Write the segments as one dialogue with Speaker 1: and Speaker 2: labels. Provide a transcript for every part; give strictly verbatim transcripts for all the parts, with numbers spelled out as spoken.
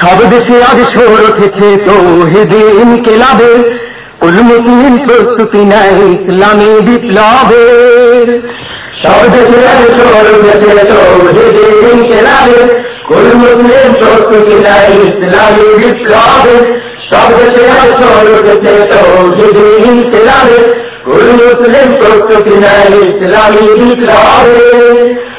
Speaker 1: সব দেশে আজ শোর উঠেছে তৌহিদি ইনকিলাবে, কুল মুসলিম প্রস্তুতি নেয় ইসলামী বিপ্লবের। সব দেশে আজ শোর উঠেছে তৌহিদি ইনকিলাবে, কুল মুসলিম প্রস্তুতি নেয় ইসলামী বিপ্লবের। সব দেশে আজ শোর উঠেছে তৌহিদি ইনকিলাবে, কুল মুসলিম প্রস্তুতি নেয় ইসলামী বিপ্লবের।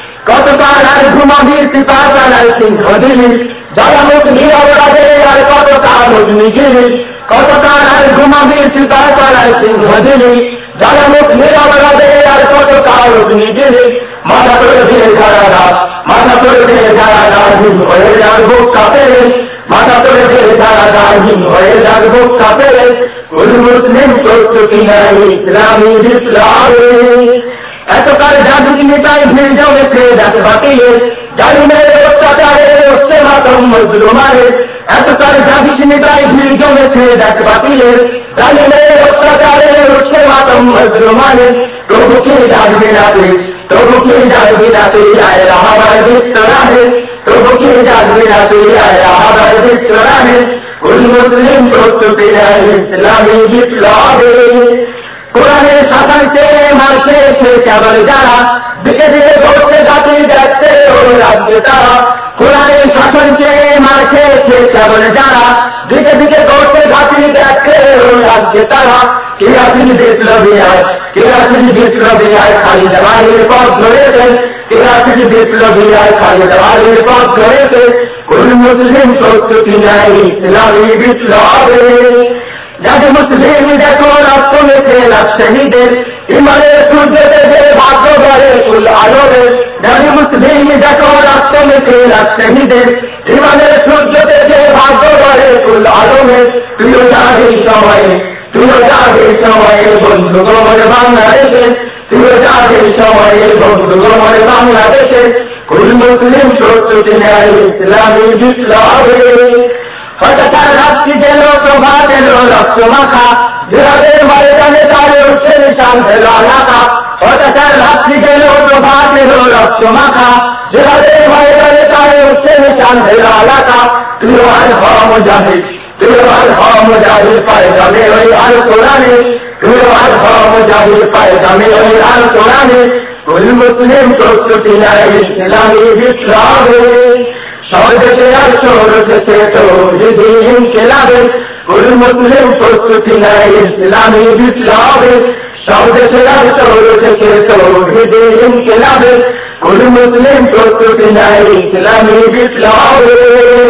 Speaker 1: কতকাল আর ঘুমাবি সিপাহ চালায় সিংহ দিলি, জনমুখ নিরবরাধে আর কত কাগজ নিগিরি। কতকাল আর ঘুমাবি সিপাহ চালায় সিংহ দিলি, জনমুখ নিরবরাধে আর কত কাগজ নিগিরি। মাথা তোলে দিয়ে ঝাড়া রাত, মাথা তোলে দিয়ে ঝাড়া রাত, হিম হয়ে যার বুক কাঁপে। মাথা তোলে দিয়ে ঝাড়া রাত, হিম হয়ে যার বুক কাঁপে। কুল মুসলিম প্রস্তুতি নেয় ইসলামী বিপ্লবের। এতকাল জাদু নেতায় ভিড় জমেছে ডাক বাকিয়ে, জালিমের অত্যাচারে উঠছে মাতম মজলুমারে। এতকাল জাদু নেতায় ভিড় জমেছে ডাক বাকিয়ে, জালিমের অত্যাচারে উঠছে মাতম মজলুমারে। প্রভু কি ডাকবে রাতে, প্রভু কি ডাকবে রাতে, আয় রাহাবার বিস্তরাহে। প্রভু কি ডাকবে রাতে, আয় রাহাবার বিস্তরাহে। কুল মুসলিম প্রস্তুতি নেয় ইসলামী বিপ্লবের। কোরআনের শাসনকে মানছে সে কেবল যারা, দিকে দিকে ঘটছে জাতি দেখছে ও রাজ্যে তারা। কোরআনের শাসনকে মানছে সে কেবল যারা, দিকে দিকে ঘটছে জাতি দেখছে ও রাজ্যে তারা। কিরাসিন বিপ্লবী আয়, কিরাসিন বিপ্লবী আয়, খালিদ ওয়ালির পথ ধরেছে। কিরাসিন বিপ্লবী আয়, খালিদ ওয়ালির পথ ধরেছে। কুল মুসলিম প্রস্তুতি নেয় ইসলামী বিপ্লবের। যাদের মুসলিম দেখো রক্ত মেখে লাখ শহীদের, ইমানের সূর্যে যে ভাগ্য গড়ে কুল আলোরে। যাদের মুসলিম দেখো রক্ত মেখে লাখ শহীদের, ইমানের সূর্যে যে ভাগ্য গড়ে কুল আলোরে। তুইও যাবে সময়ে, তুইও যাবে সময়ে বন্ধু গোমর বাংলাদেশে। তুইও যাবে সময়ে বন্ধু গোমর বাংলাদেশে। কুল মুসলিম প্রস্তুতি নেয় ইসলামী বিপ্লবের। হঠাৎ রাত্রি গেল প্রভাত এলো রক্ত মাখা, জিহাদের ময়দানে তারে উঠছে নিশান হলো আলাকা। হঠাৎ রাত্রি গেল প্রভাত এলো রক্ত মাখা, জিহাদের ময়দানে তারে উঠছে নিশান হলো আলাকা। তুইও আর হ মুজাহিদ, তুইও আর হ মুজাহিদ, পায়জামে ওই আল কোরআনে। তুইও আর হ মুজাহিদ, পায়জামে ওই আল কোরআনে। কুল মুসলিম প্রস্তুতি নেয় ইসলামী বিপ্লবের। সব দেশে আর শোর উঠেছে তৌহিদি ইনকিলাবে, কুল মুসলিম প্রস্তুতি নেয় ইসলামী বিপ্লবের। সব দেশে আর শোর উঠেছে তৌহিদি ইনকিলাবে, কুল মুসলিম প্রস্তুতি নেয় ইসলামী বিপ্লবের।